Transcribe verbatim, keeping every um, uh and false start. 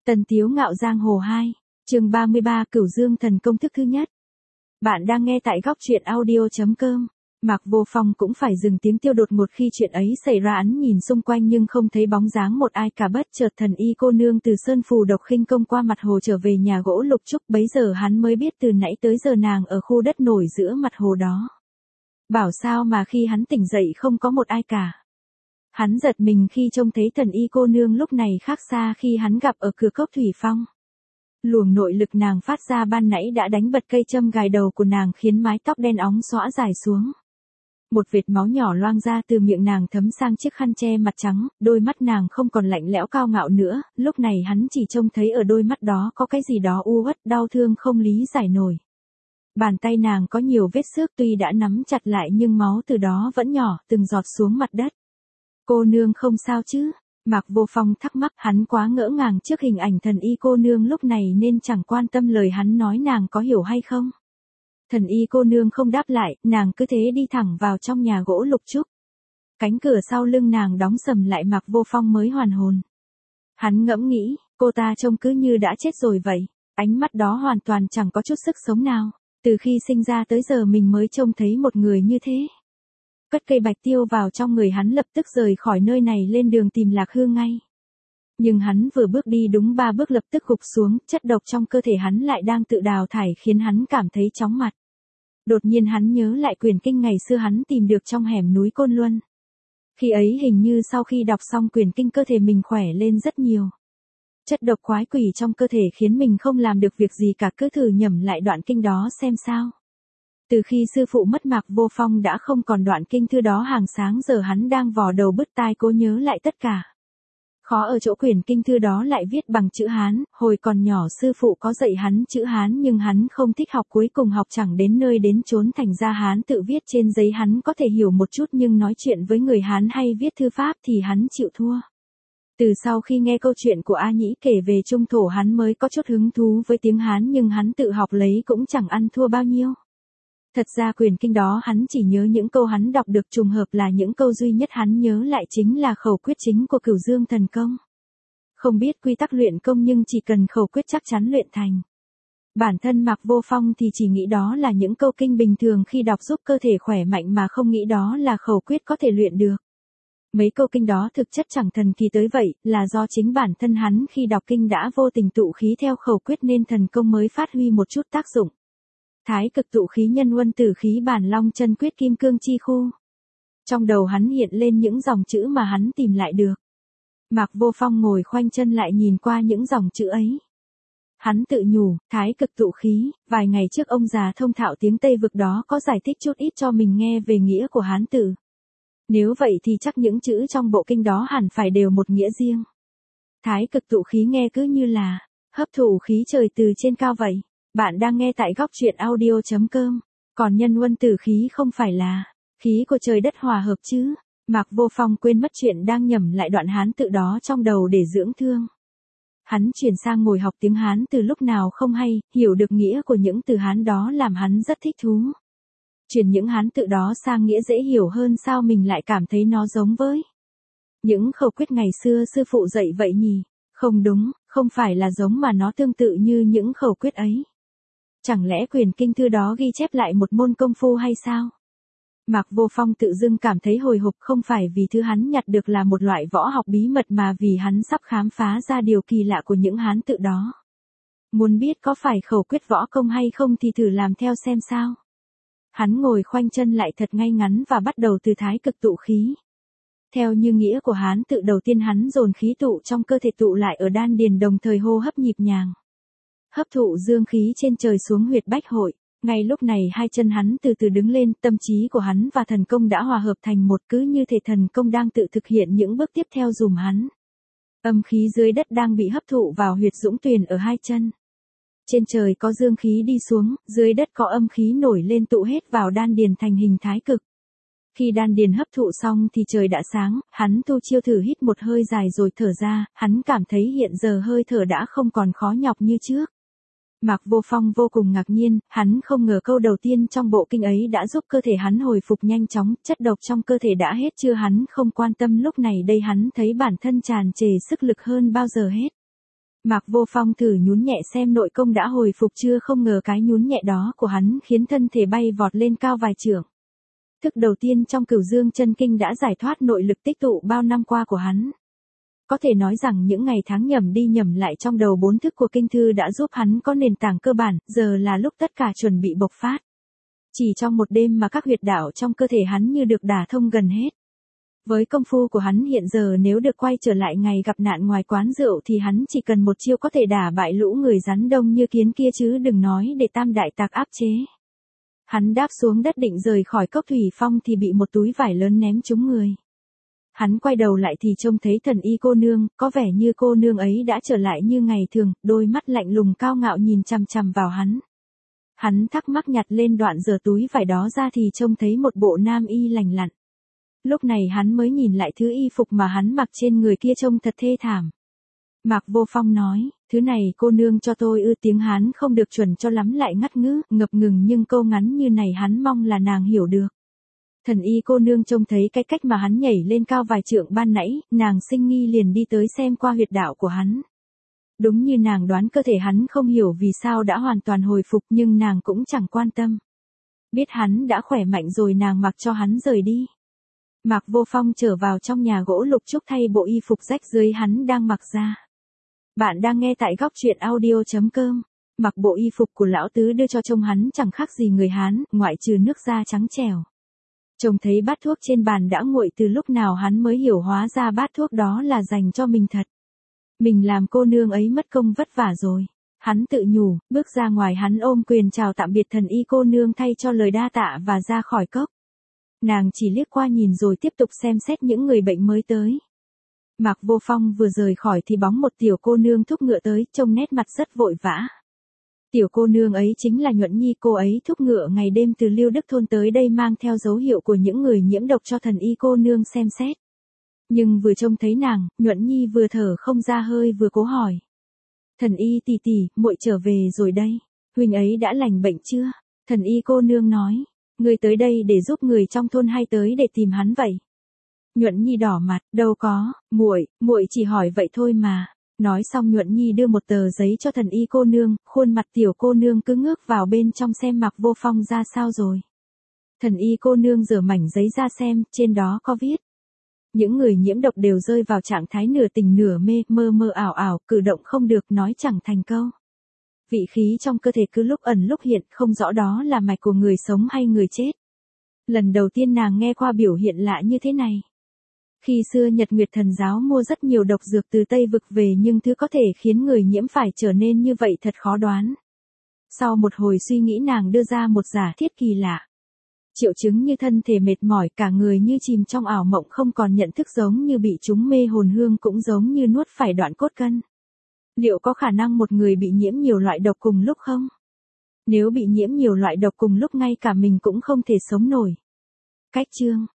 Tần Tiếu Ngạo Giang Hồ hai, chương ba mươi ba Cửu Dương Thần Công thức thứ nhất. Bạn đang nghe tại góc truyện audio.com. Mạc Vô Phong cũng phải dừng tiếng tiêu đột một khi chuyện ấy xảy ra, hắn nhìn xung quanh nhưng không thấy bóng dáng một ai cả. Bất chợt thần y cô nương từ Sơn Phù độc khinh công qua mặt hồ trở về nhà gỗ Lục Trúc, bấy giờ hắn mới biết từ nãy tới giờ nàng ở khu đất nổi giữa mặt hồ đó. Bảo sao mà khi hắn tỉnh dậy không có một ai cả. Hắn giật mình khi trông thấy thần y cô nương lúc này khác xa khi hắn gặp ở cửa cốc Thủy Phong. Luồng nội lực nàng phát ra ban nãy đã đánh bật cây châm gài đầu của nàng, khiến mái tóc đen óng xõa dài xuống. Một vệt máu nhỏ loang ra từ miệng nàng thấm sang chiếc khăn che mặt trắng, đôi mắt nàng không còn lạnh lẽo cao ngạo nữa, lúc này hắn chỉ trông thấy ở đôi mắt đó có cái gì đó u uất đau thương không lý giải nổi. Bàn tay nàng có nhiều vết xước, tuy đã nắm chặt lại nhưng máu từ đó vẫn nhỏ, từng giọt xuống mặt đất. Cô nương không sao chứ? Mạc Vô Phong thắc mắc, hắn quá ngỡ ngàng trước hình ảnh thần y cô nương lúc này nên chẳng quan tâm lời hắn nói nàng có hiểu hay không. Thần y cô nương không đáp lại, nàng cứ thế đi thẳng vào trong nhà gỗ Lục Trúc. Cánh cửa sau lưng nàng đóng sầm lại, Mạc Vô Phong mới hoàn hồn. Hắn ngẫm nghĩ, cô ta trông cứ như đã chết rồi vậy, ánh mắt đó hoàn toàn chẳng có chút sức sống nào. Từ khi sinh ra tới giờ mình mới trông thấy một người như thế. Cất cây bạch tiêu vào trong người, hắn lập tức rời khỏi nơi này lên đường tìm Lạc Hương ngay. Nhưng hắn vừa bước đi đúng ba bước lập tức gục xuống, chất độc trong cơ thể hắn lại đang tự đào thải khiến hắn cảm thấy chóng mặt. Đột nhiên hắn nhớ lại quyển kinh ngày xưa hắn tìm được trong hẻm núi Côn Luân. Khi ấy hình như sau khi đọc xong quyển kinh cơ thể mình khỏe lên rất nhiều. Chất độc quái quỷ trong cơ thể khiến mình không làm được việc gì cả, cứ thử nhẩm lại đoạn kinh đó xem sao. Từ khi sư phụ mất, Mạc Vô Phong đã không còn đoạn kinh thư đó, hàng sáng giờ hắn đang vò đầu bứt tai cố nhớ lại tất cả. Khó ở chỗ quyển kinh thư đó lại viết bằng chữ Hán, hồi còn nhỏ sư phụ có dạy hắn chữ Hán nhưng hắn không thích học, cuối cùng học chẳng đến nơi đến chốn, thành ra Hán tự viết trên giấy hắn có thể hiểu một chút nhưng nói chuyện với người Hán hay viết thư pháp thì hắn chịu thua. Từ sau khi nghe câu chuyện của A Nhĩ kể về Trung Thổ, hắn mới có chút hứng thú với tiếng Hán, nhưng hắn tự học lấy cũng chẳng ăn thua bao nhiêu. Thật ra quyển kinh đó hắn chỉ nhớ những câu hắn đọc được, trùng hợp là những câu duy nhất hắn nhớ lại chính là khẩu quyết chính của Cửu Dương Thần Công. Không biết quy tắc luyện công nhưng chỉ cần khẩu quyết chắc chắn luyện thành. Bản thân Mạc Vô Phong thì chỉ nghĩ đó là những câu kinh bình thường khi đọc giúp cơ thể khỏe mạnh, mà không nghĩ đó là khẩu quyết có thể luyện được. Mấy câu kinh đó thực chất chẳng thần kỳ tới vậy, là do chính bản thân hắn khi đọc kinh đã vô tình tụ khí theo khẩu quyết nên thần công mới phát huy một chút tác dụng. Thái cực tụ khí nhân huân tử khí bản long chân quyết kim cương chi khu. Trong đầu hắn hiện lên những dòng chữ mà hắn tìm lại được. Mạc Vô Phong ngồi khoanh chân lại nhìn qua những dòng chữ ấy. Hắn tự nhủ, thái cực tụ khí, vài ngày trước ông già thông thạo tiếng Tây vực đó có giải thích chút ít cho mình nghe về nghĩa của Hán tử. Nếu vậy thì chắc những chữ trong bộ kinh đó hẳn phải đều một nghĩa riêng. Thái cực tụ khí nghe cứ như là hấp thụ khí trời từ trên cao vậy. Bạn đang nghe tại góc truyện audio.com. Còn nhân huân tử khí không phải là khí của trời đất hòa hợp chứ? Mạc Vô Phong quên mất chuyện đang nhẩm lại đoạn Hán tự đó trong đầu để dưỡng thương. Hắn chuyển sang ngồi học tiếng Hán từ lúc nào không hay, hiểu được nghĩa của những từ Hán đó làm hắn rất thích thú. Chuyển những Hán tự đó sang nghĩa dễ hiểu hơn, sao mình lại cảm thấy nó giống với những khẩu quyết ngày xưa sư phụ dạy vậy nhỉ? Không đúng, không phải là giống mà nó tương tự như những khẩu quyết ấy. Chẳng lẽ quyển kinh thư đó ghi chép lại một môn công phu hay sao? Mạc Vô Phong tự dưng cảm thấy hồi hộp, không phải vì thứ hắn nhặt được là một loại võ học bí mật mà vì hắn sắp khám phá ra điều kỳ lạ của những Hán tự đó. Muốn biết có phải khẩu quyết võ công hay không thì thử làm theo xem sao. Hắn ngồi khoanh chân lại thật ngay ngắn và bắt đầu từ thái cực tụ khí. Theo như nghĩa của Hán tự, đầu tiên hắn dồn khí tụ trong cơ thể tụ lại ở đan điền, đồng thời hô hấp nhịp nhàng. Hấp thụ dương khí trên trời xuống huyệt bách hội. Ngay lúc này hai chân hắn từ từ đứng lên, tâm trí của hắn và thần công đã hòa hợp thành một, cứ như thể thần công đang tự thực hiện những bước tiếp theo dùm hắn. Âm khí dưới đất đang bị hấp thụ vào huyệt dũng tuyền ở hai chân. Trên trời có dương khí đi xuống, dưới đất có âm khí nổi lên tụ hết vào đan điền thành hình thái cực. Khi đan điền hấp thụ xong thì trời đã sáng, hắn tu chiêu thử hít một hơi dài rồi thở ra, hắn cảm thấy hiện giờ hơi thở đã không còn khó nhọc như trước. Mạc Vô Phong vô cùng ngạc nhiên, hắn không ngờ câu đầu tiên trong bộ kinh ấy đã giúp cơ thể hắn hồi phục nhanh chóng, chất độc trong cơ thể đã hết chưa? Hắn không quan tâm, lúc này đây hắn thấy bản thân tràn trề sức lực hơn bao giờ hết. Mạc Vô Phong thử nhún nhẹ xem nội công đã hồi phục chưa, không ngờ cái nhún nhẹ đó của hắn khiến thân thể bay vọt lên cao vài trượng. Thức đầu tiên trong Cửu Dương Chân Kinh đã giải thoát nội lực tích tụ bao năm qua của hắn. Có thể nói rằng những ngày tháng nhẩm đi nhẩm lại trong đầu bốn thức của kinh thư đã giúp hắn có nền tảng cơ bản, giờ là lúc tất cả chuẩn bị bộc phát. Chỉ trong một đêm mà các huyệt đạo trong cơ thể hắn như được đả thông gần hết. Với công phu của hắn hiện giờ, nếu được quay trở lại ngày gặp nạn ngoài quán rượu thì hắn chỉ cần một chiêu có thể đả bại lũ người rắn đông như kiến kia, chứ đừng nói để tam đại tặc áp chế. Hắn đáp xuống đất định rời khỏi cốc thủy phong thì bị một túi vải lớn ném trúng người. Hắn quay đầu lại thì trông thấy Thần Y cô nương, có vẻ như cô nương ấy đã trở lại như ngày thường, đôi mắt lạnh lùng cao ngạo nhìn chằm chằm vào hắn. Hắn thắc mắc nhặt lên đoạn giở túi vải đó ra thì trông thấy một bộ nam y lành lặn. Lúc này hắn mới nhìn lại thứ y phục mà hắn mặc trên người kia trông thật thê thảm. Mạc Vô Phong nói, thứ này cô nương cho tôi ư. Tiếng Hán không được chuẩn cho lắm lại ngắt ngứ, ngập ngừng, nhưng câu ngắn như này hắn mong là nàng hiểu được. Thần Y cô nương trông thấy cái cách mà hắn nhảy lên cao vài trượng ban nãy, nàng sinh nghi liền đi tới xem qua huyệt đạo của hắn. Đúng như nàng đoán, cơ thể hắn không hiểu vì sao đã hoàn toàn hồi phục, nhưng nàng cũng chẳng quan tâm. Biết hắn đã khỏe mạnh rồi, nàng mặc cho hắn rời đi. Mạc Vô Phong trở vào trong nhà gỗ Lục Trúc thay bộ y phục rách dưới hắn đang mặc ra. Bạn đang nghe tại góc truyện audio chấm com. Mặc bộ y phục của lão tứ đưa cho trông hắn chẳng khác gì người Hán, ngoại trừ nước da trắng trẻo. Trông thấy bát thuốc trên bàn đã nguội từ lúc nào hắn mới hiểu, hóa ra bát thuốc đó là dành cho mình thật. Mình làm cô nương ấy mất công vất vả rồi. Hắn tự nhủ, bước ra ngoài hắn ôm quyền chào tạm biệt Thần Y cô nương thay cho lời đa tạ và ra khỏi cốc. Nàng chỉ liếc qua nhìn rồi tiếp tục xem xét những người bệnh mới tới. Mạc Vô Phong vừa rời khỏi thì bóng một tiểu cô nương thúc ngựa tới, trông nét mặt rất vội vã. Tiểu cô nương ấy chính là Nhuận Nhi, cô ấy thúc ngựa ngày đêm từ Lưu Đức Thôn tới đây mang theo dấu hiệu của những người nhiễm độc cho Thần Y cô nương xem xét. Nhưng vừa trông thấy nàng, Nhuận Nhi vừa thở không ra hơi vừa cố hỏi. Thần Y tỷ tỷ, muội trở về rồi đây. Huynh ấy đã lành bệnh chưa? Thần Y cô nương nói. Người tới đây để giúp người trong thôn hay tới để tìm hắn vậy? Nhuận Nhi đỏ mặt, đâu có, muội, muội chỉ hỏi vậy thôi mà. Nói xong Nhuận Nhi đưa một tờ giấy cho Thần Y cô nương, khuôn mặt tiểu cô nương cứ ngước vào bên trong xem Mạc Vô Phong ra sao rồi. Thần Y cô nương giở mảnh giấy ra xem, trên đó có viết. Những người nhiễm độc đều rơi vào trạng thái nửa tỉnh nửa mê, mơ mơ ảo ảo, cử động không được, nói chẳng thành câu. Vị khí trong cơ thể cứ lúc ẩn lúc hiện, không rõ đó là mạch của người sống hay người chết. Lần đầu tiên nàng nghe qua biểu hiện lạ như thế này. Khi xưa Nhật Nguyệt Thần giáo mua rất nhiều độc dược từ Tây Vực về, nhưng thứ có thể khiến người nhiễm phải trở nên như vậy thật khó đoán. Sau một hồi suy nghĩ nàng đưa ra một giả thiết kỳ lạ. Triệu chứng như thân thể mệt mỏi, cả người như chìm trong ảo mộng, không còn nhận thức, giống như bị trúng mê hồn hương, cũng giống như nuốt phải đoạn cốt cân. Liệu có khả năng một người bị nhiễm nhiều loại độc cùng lúc không? Nếu bị nhiễm nhiều loại độc cùng lúc, ngay cả mình cũng không thể sống nổi. Cách chương